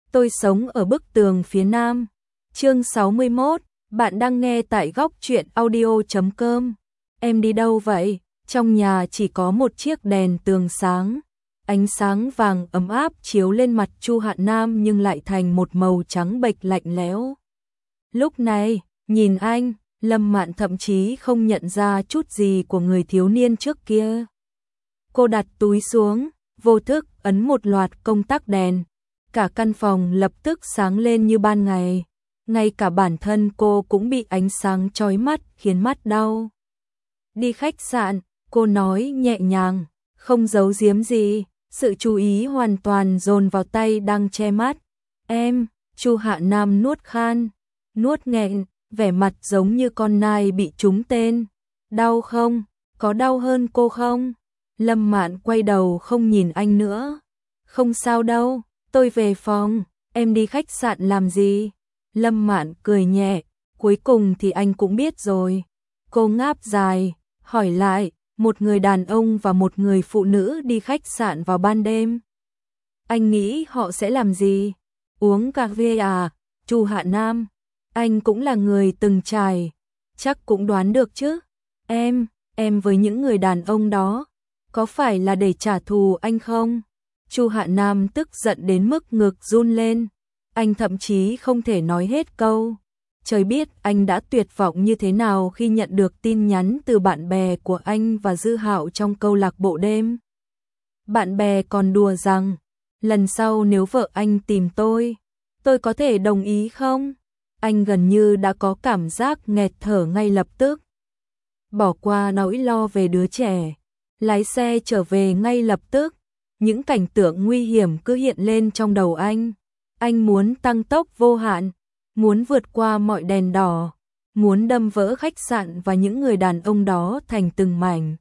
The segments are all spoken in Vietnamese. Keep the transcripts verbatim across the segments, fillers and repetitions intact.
Tôi sống ở bức tường phía nam. Chương sáu mươi mốt, bạn đang nghe tại góc truyện audio chấm com. Em đi đâu vậy? Trong nhà chỉ có một chiếc đèn tường sáng. Ánh sáng vàng ấm áp chiếu lên mặt Chu Hạ Nam nhưng lại thành một màu trắng bệch lạnh lẽo. Lúc này, nhìn anh, Lâm Mạn thậm chí không nhận ra chút gì của người thiếu niên trước kia. Cô đặt túi xuống, vô thức ấn một loạt công tắc đèn. Cả căn phòng lập tức sáng lên như ban ngày. Ngay cả bản thân cô cũng bị ánh sáng chói mắt khiến mắt đau. Đi khách sạn, cô nói nhẹ nhàng, không giấu giếm gì, sự chú ý hoàn toàn dồn vào tay đang che mắt. Em, Chu Hạ Nam nuốt khan, nuốt nghẹn, vẻ mặt giống như con nai bị trúng tên. Đau không? Có đau hơn cô không? Lâm Mạn quay đầu không nhìn anh nữa. Không sao đâu, tôi về phòng, em đi khách sạn làm gì? Lâm Mạn cười nhẹ, cuối cùng thì anh cũng biết rồi. Cô ngáp dài, hỏi lại, một người đàn ông và một người phụ nữ đi khách sạn vào ban đêm. Anh nghĩ họ sẽ làm gì? Uống cà phê à? Chu Hạ Nam, anh cũng là người từng trải, chắc cũng đoán được chứ. Em, em với những người đàn ông đó, có phải là để trả thù anh không? Chu Hạ Nam tức giận đến mức ngực run lên. Anh thậm chí không thể nói hết câu. Trời biết anh đã tuyệt vọng như thế nào khi nhận được tin nhắn từ bạn bè của anh và Dư Hạo trong câu lạc bộ đêm. Bạn bè còn đùa rằng, lần sau nếu vợ anh tìm tôi, tôi có thể đồng ý không? Anh gần như đã có cảm giác nghẹt thở ngay lập tức. Bỏ qua nỗi lo về đứa trẻ, lái xe trở về ngay lập tức. Những cảnh tượng nguy hiểm cứ hiện lên trong đầu anh. Anh muốn tăng tốc vô hạn, muốn vượt qua mọi đèn đỏ, muốn đâm vỡ khách sạn và những người đàn ông đó thành từng mảnh.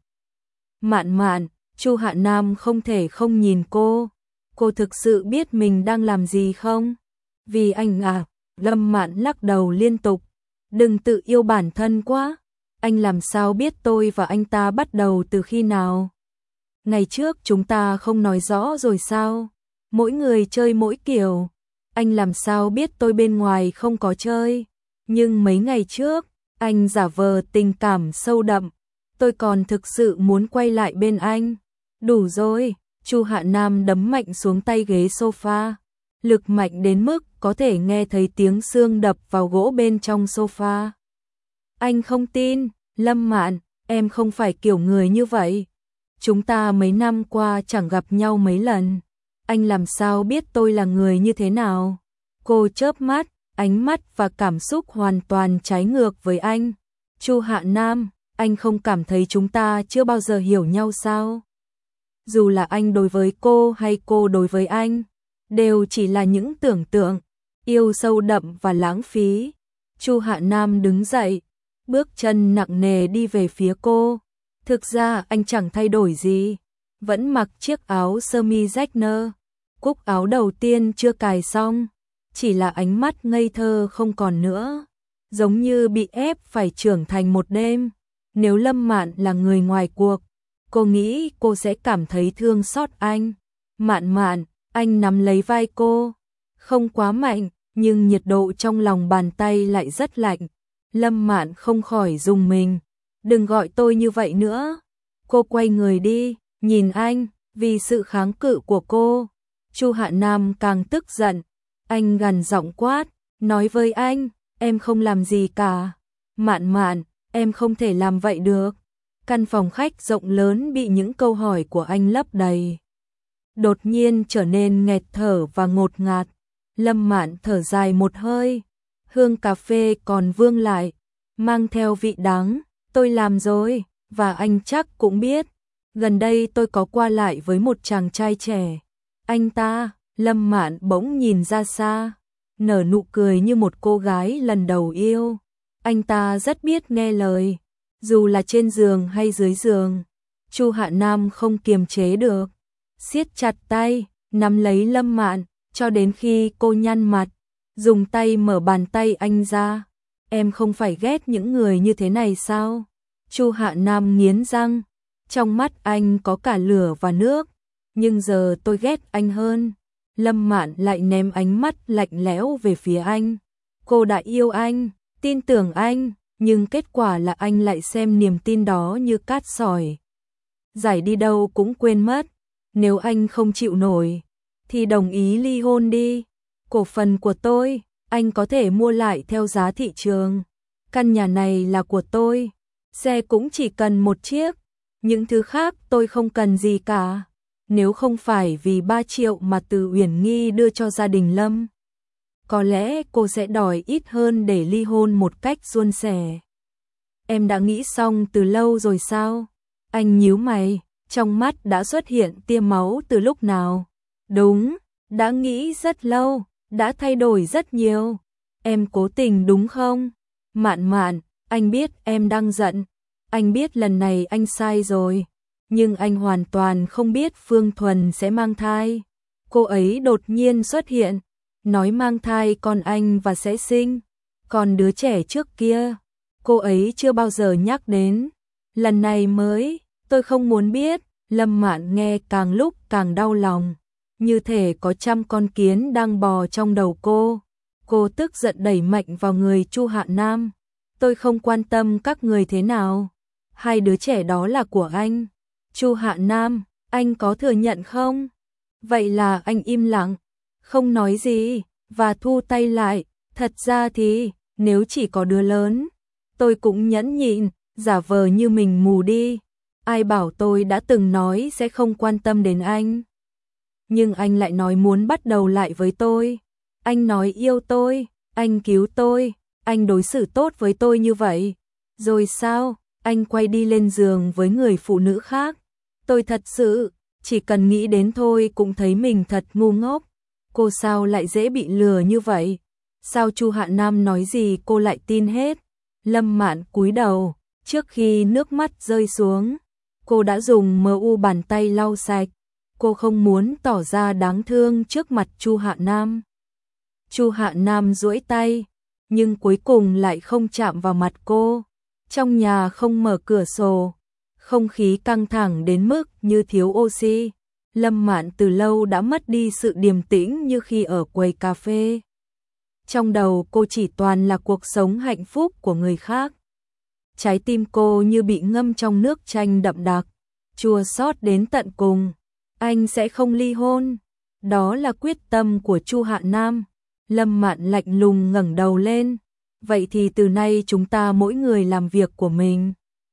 Mạn Mạn, Chu Hạ Nam không thể không nhìn cô. Cô thực sự biết mình đang làm gì không? Vì anh à, Lâm Mạn lắc đầu liên tục. Đừng tự yêu bản thân quá. Anh làm sao biết tôi và anh ta bắt đầu từ khi nào? Ngày trước chúng ta không nói rõ rồi sao? Mỗi người chơi mỗi kiểu. Anh làm sao biết tôi bên ngoài không có chơi? Nhưng mấy ngày trước, anh giả vờ tình cảm sâu đậm. Tôi còn thực sự muốn quay lại bên anh. Đủ rồi, Chu Hạ Nam đấm mạnh xuống tay ghế sofa. Lực mạnh đến mức có thể nghe thấy tiếng xương đập vào gỗ bên trong sofa. Anh không tin, Lâm Mạn, em không phải kiểu người như vậy. Chúng ta mấy năm qua chẳng gặp nhau mấy lần. Anh làm sao biết tôi là người như thế nào? Cô chớp mắt, ánh mắt và cảm xúc hoàn toàn trái ngược với anh. Chu Hạ Nam, anh không cảm thấy chúng ta chưa bao giờ hiểu nhau sao? Dù là anh đối với cô hay cô đối với anh, đều chỉ là những tưởng tượng, yêu sâu đậm và lãng phí. Chu Hạ Nam đứng dậy, bước chân nặng nề đi về phía cô. Thực ra anh chẳng thay đổi gì, vẫn mặc chiếc áo sơ mi rách nơ. Cúc áo đầu tiên chưa cài xong, chỉ là ánh mắt ngây thơ không còn nữa, giống như bị ép phải trưởng thành một đêm. Nếu Lâm Mạn là người ngoài cuộc, cô nghĩ cô sẽ cảm thấy thương xót anh. Mạn Mạn, anh nắm lấy vai cô, không quá mạnh, nhưng nhiệt độ trong lòng bàn tay lại rất lạnh. Lâm Mạn không khỏi rùng mình. Đừng gọi tôi như vậy nữa. Cô quay người đi, nhìn anh, vì sự kháng cự của cô. Chu Hạ Nam càng tức giận, anh gằn giọng quát, nói với anh, em không làm gì cả. Mạn Mạn, em không thể làm vậy được. Căn phòng khách rộng lớn bị những câu hỏi của anh lấp đầy. Đột nhiên trở nên nghẹt thở và ngột ngạt. Lâm Mạn thở dài một hơi, hương cà phê còn vương lại, mang theo vị đắng. Tôi làm rồi, và anh chắc cũng biết. Gần đây tôi có qua lại với một chàng trai trẻ. Anh ta, Lâm Mạn bỗng nhìn ra xa, nở nụ cười như một cô gái lần đầu yêu. Anh ta rất biết nghe lời, dù là trên giường hay dưới giường. Chu Hạ Nam không kiềm chế được, siết chặt tay, nắm lấy Lâm Mạn, cho đến khi cô nhăn mặt, dùng tay mở bàn tay anh ra. Em không phải ghét những người như thế này sao? Chu Hạ Nam nghiến răng, trong mắt anh có cả lửa và nước, nhưng giờ tôi ghét anh hơn. Lâm Mạn lại ném ánh mắt lạnh lẽo về phía anh. Cô đã yêu anh, tin tưởng anh, nhưng kết quả là anh lại xem niềm tin đó như cát sỏi. Giải đi đâu cũng quên mất, nếu anh không chịu nổi, thì đồng ý ly hôn đi. Cổ phần của tôi, anh có thể mua lại theo giá thị trường. Căn nhà này là của tôi, xe cũng chỉ cần một chiếc, những thứ khác tôi không cần gì cả. Nếu không phải vì ba triệu mà Từ Uyển Nghi đưa cho gia đình Lâm, có lẽ cô sẽ đòi ít hơn để ly hôn một cách suôn sẻ. Em đã nghĩ xong từ lâu rồi sao? Anh nhíu mày, trong mắt đã xuất hiện tia máu từ lúc nào? Đúng, đã nghĩ rất lâu, đã thay đổi rất nhiều. Em cố tình đúng không? Mạn Mạn, anh biết em đang giận, anh biết lần này anh sai rồi, nhưng anh hoàn toàn không biết Phương Thuần sẽ mang thai. Cô ấy đột nhiên xuất hiện, nói mang thai con anh và sẽ sinh. Còn đứa trẻ trước kia, cô ấy chưa bao giờ nhắc đến. Lần này mới, tôi không muốn biết. Lâm Mạn nghe càng lúc càng đau lòng, như thể có trăm con kiến đang bò trong đầu cô. Cô tức giận đẩy mạnh vào người Chu Hạ Nam. Tôi không quan tâm các người thế nào, hai đứa trẻ đó là của anh. Chu Hạ Nam, anh có thừa nhận không? Vậy là anh im lặng, không nói gì, và thu tay lại. Thật ra thì, nếu chỉ có đứa lớn, tôi cũng nhẫn nhịn, giả vờ như mình mù đi. Ai bảo tôi đã từng nói sẽ không quan tâm đến anh. Nhưng anh lại nói muốn bắt đầu lại với tôi. Anh nói yêu tôi, anh cứu tôi, anh đối xử tốt với tôi như vậy. Rồi sao, anh quay đi lên giường với người phụ nữ khác. Tôi thật sự, chỉ cần nghĩ đến thôi cũng thấy mình thật ngu ngốc. Cô sao lại dễ bị lừa như vậy? Sao Chu Hạ Nam nói gì cô lại tin hết? Lâm Mạn cúi đầu, trước khi nước mắt rơi xuống, cô đã dùng mờ u bàn tay lau sạch. Cô không muốn tỏ ra đáng thương trước mặt Chu Hạ Nam. Chu Hạ Nam duỗi tay, nhưng cuối cùng lại không chạm vào mặt cô. Trong nhà không mở cửa sổ, không khí căng thẳng đến mức như thiếu oxy. Lâm Mạn từ lâu đã mất đi sự điềm tĩnh như khi ở quầy cà phê. Trong đầu cô chỉ toàn là cuộc sống hạnh phúc của người khác. Trái tim cô như bị ngâm trong nước chanh đậm đặc, chua xót đến tận cùng. Anh sẽ không ly hôn. Đó là quyết tâm của Chu Hạ Nam. Lâm Mạn lạnh lùng ngẩng đầu lên. Vậy thì từ nay chúng ta mỗi người làm việc của mình.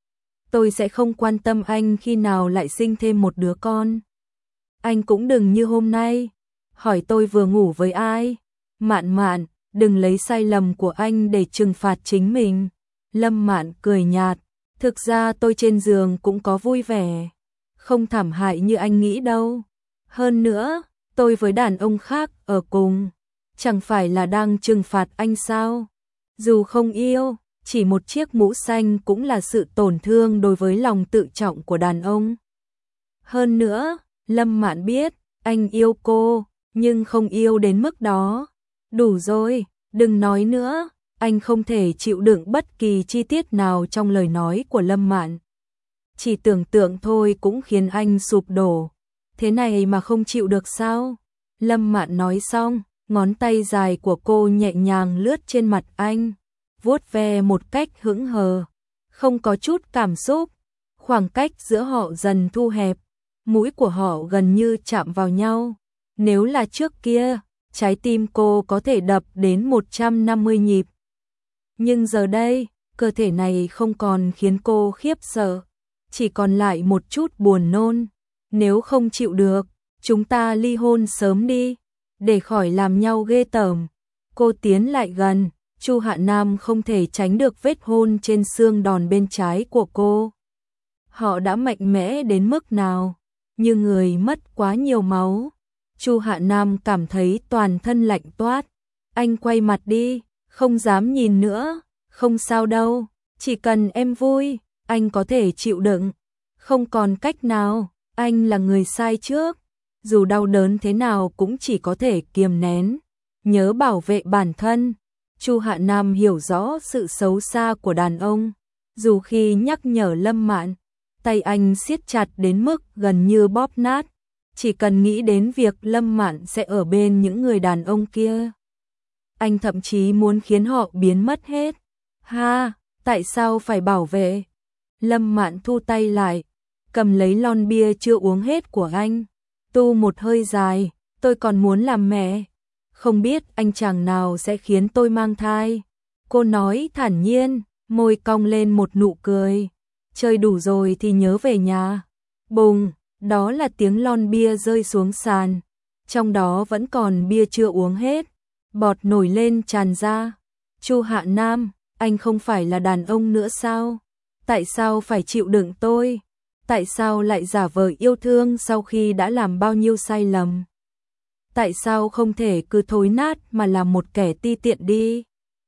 Tôi sẽ không quan tâm anh khi nào lại sinh thêm một đứa con. Anh cũng đừng như hôm nay, hỏi tôi vừa ngủ với ai. Mạn Mạn, đừng lấy sai lầm của anh để trừng phạt chính mình. Lâm Mạn cười nhạt. Thực ra tôi trên giường cũng có vui vẻ, không thảm hại như anh nghĩ đâu. Hơn nữa, tôi với đàn ông khác ở cùng, chẳng phải là đang trừng phạt anh sao? Dù không yêu, chỉ một chiếc mũ xanh cũng là sự tổn thương đối với lòng tự trọng của đàn ông. Hơn nữa, Lâm Mạn biết, anh yêu cô, nhưng không yêu đến mức đó. Đủ rồi, đừng nói nữa. Anh không thể chịu đựng bất kỳ chi tiết nào trong lời nói của Lâm Mạn. Chỉ tưởng tượng thôi cũng khiến anh sụp đổ. Thế này mà không chịu được sao? Lâm Mạn nói xong, ngón tay dài của cô nhẹ nhàng lướt trên mặt anh, vuốt ve một cách hững hờ, không có chút cảm xúc. Khoảng cách giữa họ dần thu hẹp, mũi của họ gần như chạm vào nhau. Nếu là trước kia, trái tim cô có thể đập đến một trăm năm mươi nhịp. Nhưng giờ đây, cơ thể này không còn khiến cô khiếp sợ, chỉ còn lại một chút buồn nôn. Nếu không chịu được, chúng ta ly hôn sớm đi, để khỏi làm nhau ghê tởm. Cô tiến lại gần, Chu Hạ Nam không thể tránh được vết hôn trên xương đòn bên trái của cô. Họ đã mạnh mẽ đến mức nào, như người mất quá nhiều máu. Chu Hạ Nam cảm thấy toàn thân lạnh toát. Anh quay mặt đi, không dám nhìn nữa. Không sao đâu, chỉ cần em vui, anh có thể chịu đựng. Không còn cách nào, anh là người sai trước. Dù đau đớn thế nào cũng chỉ có thể kiềm nén, nhớ bảo vệ bản thân. Chu Hạ Nam hiểu rõ sự xấu xa của đàn ông. Dù khi nhắc nhở Lâm Mạn, tay anh siết chặt đến mức gần như bóp nát. chỉ cần nghĩ đến việc Lâm Mạn sẽ ở bên những người đàn ông kia. Anh thậm chí muốn khiến họ biến mất hết. Ha, tại sao phải bảo vệ? Lâm Mạn thu tay lại, cầm lấy lon bia chưa uống hết của anh, tu một hơi dài, tôi còn muốn làm mẹ. Không biết anh chàng nào sẽ khiến tôi mang thai. Cô nói thản nhiên, môi cong lên một nụ cười. Chơi đủ rồi thì nhớ về nhà. Bùng, đó là tiếng lon bia rơi xuống sàn. Trong đó vẫn còn bia chưa uống hết. Bọt nổi lên tràn ra. Chu Hạ Nam, anh không phải là đàn ông nữa sao? Tại sao phải chịu đựng tôi? Tại sao lại giả vờ yêu thương sau khi đã làm bao nhiêu sai lầm? Tại sao không thể cứ thối nát mà làm một kẻ ti tiện đi?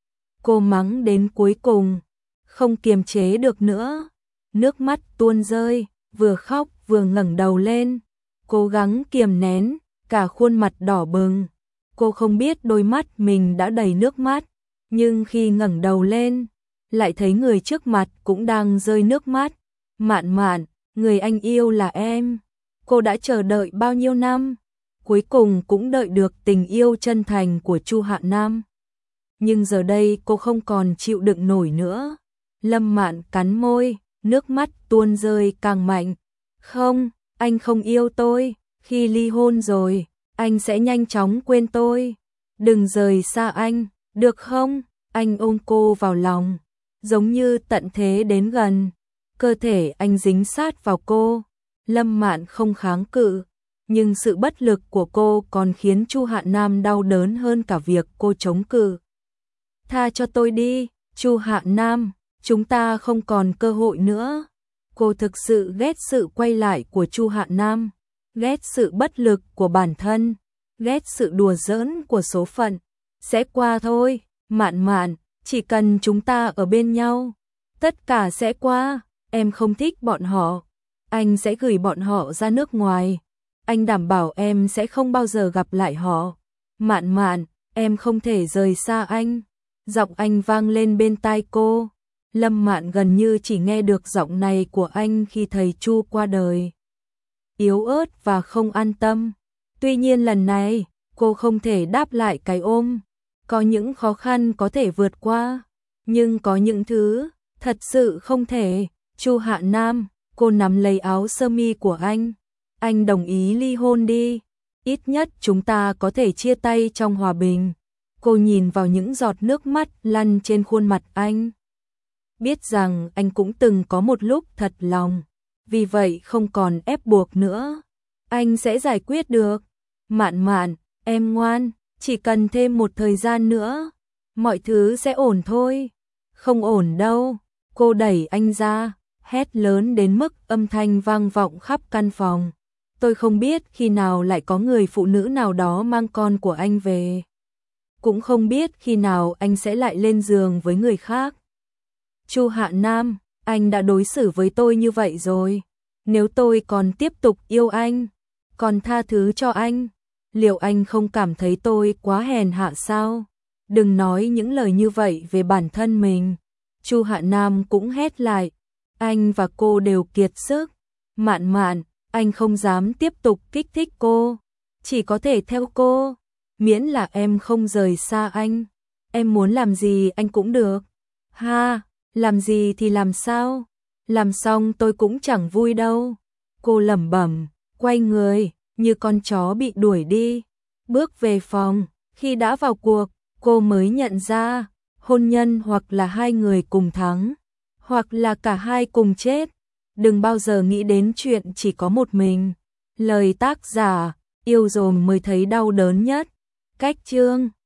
Cô mắng đến cuối cùng, không kiềm chế được nữa. Nước mắt tuôn rơi, vừa khóc vừa ngẩng đầu lên. Cố gắng kiềm nén, cả khuôn mặt đỏ bừng. Cô không biết đôi mắt mình đã đầy nước mắt, nhưng khi ngẩng đầu lên, lại thấy người trước mặt cũng đang rơi nước mắt. Mạn Mạn, người anh yêu là em. Cô đã chờ đợi bao nhiêu năm, cuối cùng cũng đợi được tình yêu chân thành của Chu Hạ Nam. Nhưng giờ đây cô không còn chịu đựng nổi nữa. Lâm Mạn cắn môi, nước mắt tuôn rơi càng mạnh. Không, anh không yêu tôi. Khi ly hôn rồi, anh sẽ nhanh chóng quên tôi. Đừng rời xa anh, được không? Anh ôm cô vào lòng, giống như tận thế đến gần. Cơ thể anh dính sát vào cô. Lâm Mạn không kháng cự, nhưng sự bất lực của cô còn khiến Chu Hạ Nam đau đớn hơn cả việc cô chống cự. Tha cho tôi đi, Chu Hạ Nam, chúng ta không còn cơ hội nữa. Cô thực sự ghét sự quay lại của Chu Hạ Nam, ghét sự bất lực của bản thân, ghét sự đùa giỡn của số phận. Sẽ qua thôi, Mạn Mạn, chỉ cần chúng ta ở bên nhau, tất cả sẽ qua. Em không thích bọn họ, anh sẽ gửi bọn họ ra nước ngoài. Anh đảm bảo em sẽ không bao giờ gặp lại họ. Mạn Mạn, em không thể rời xa anh. Giọng anh vang lên bên tai cô. Lâm Mạn gần như chỉ nghe được giọng này của anh khi thầy Chu qua đời. Yếu ớt và không an tâm. Tuy nhiên lần này, cô không thể đáp lại cái ôm. Có những khó khăn có thể vượt qua, nhưng có những thứ thật sự không thể. Chu Hạ Nam, cô nắm lấy áo sơ mi của anh. Anh đồng ý ly hôn đi. Ít nhất chúng ta có thể chia tay trong hòa bình. Cô nhìn vào những giọt nước mắt lăn trên khuôn mặt anh. Biết rằng anh cũng từng có một lúc thật lòng. Vì vậy không còn ép buộc nữa. Anh sẽ giải quyết được. Mạn Mạn, em ngoan, chỉ cần thêm một thời gian nữa, mọi thứ sẽ ổn thôi. Không ổn đâu. Cô đẩy anh ra, hét lớn đến mức âm thanh vang vọng khắp căn phòng. Tôi không biết khi nào lại có người phụ nữ nào đó mang con của anh về. Cũng không biết khi nào anh sẽ lại lên giường với người khác. Chu Hạ Nam, anh đã đối xử với tôi như vậy rồi. Nếu tôi còn tiếp tục yêu anh, còn tha thứ cho anh, liệu anh không cảm thấy tôi quá hèn hạ sao? Đừng nói những lời như vậy về bản thân mình. Chu Hạ Nam cũng hét lại. Anh và cô đều kiệt sức. Mạn Mạn, anh không dám tiếp tục kích thích cô. Chỉ có thể theo cô. Miễn là em không rời xa anh. Em muốn làm gì anh cũng được. Ha, làm gì thì làm sao? Làm xong tôi cũng chẳng vui đâu. Cô lẩm bẩm, quay người, như con chó bị đuổi đi. Bước về phòng, khi đã vào cuộc, cô mới nhận ra, hôn nhân hoặc là hai người cùng thắng, hoặc là cả hai cùng chết. Đừng bao giờ nghĩ đến chuyện chỉ có một mình. Lời tác giả, yêu rồi mới thấy đau đớn nhất. Cách chương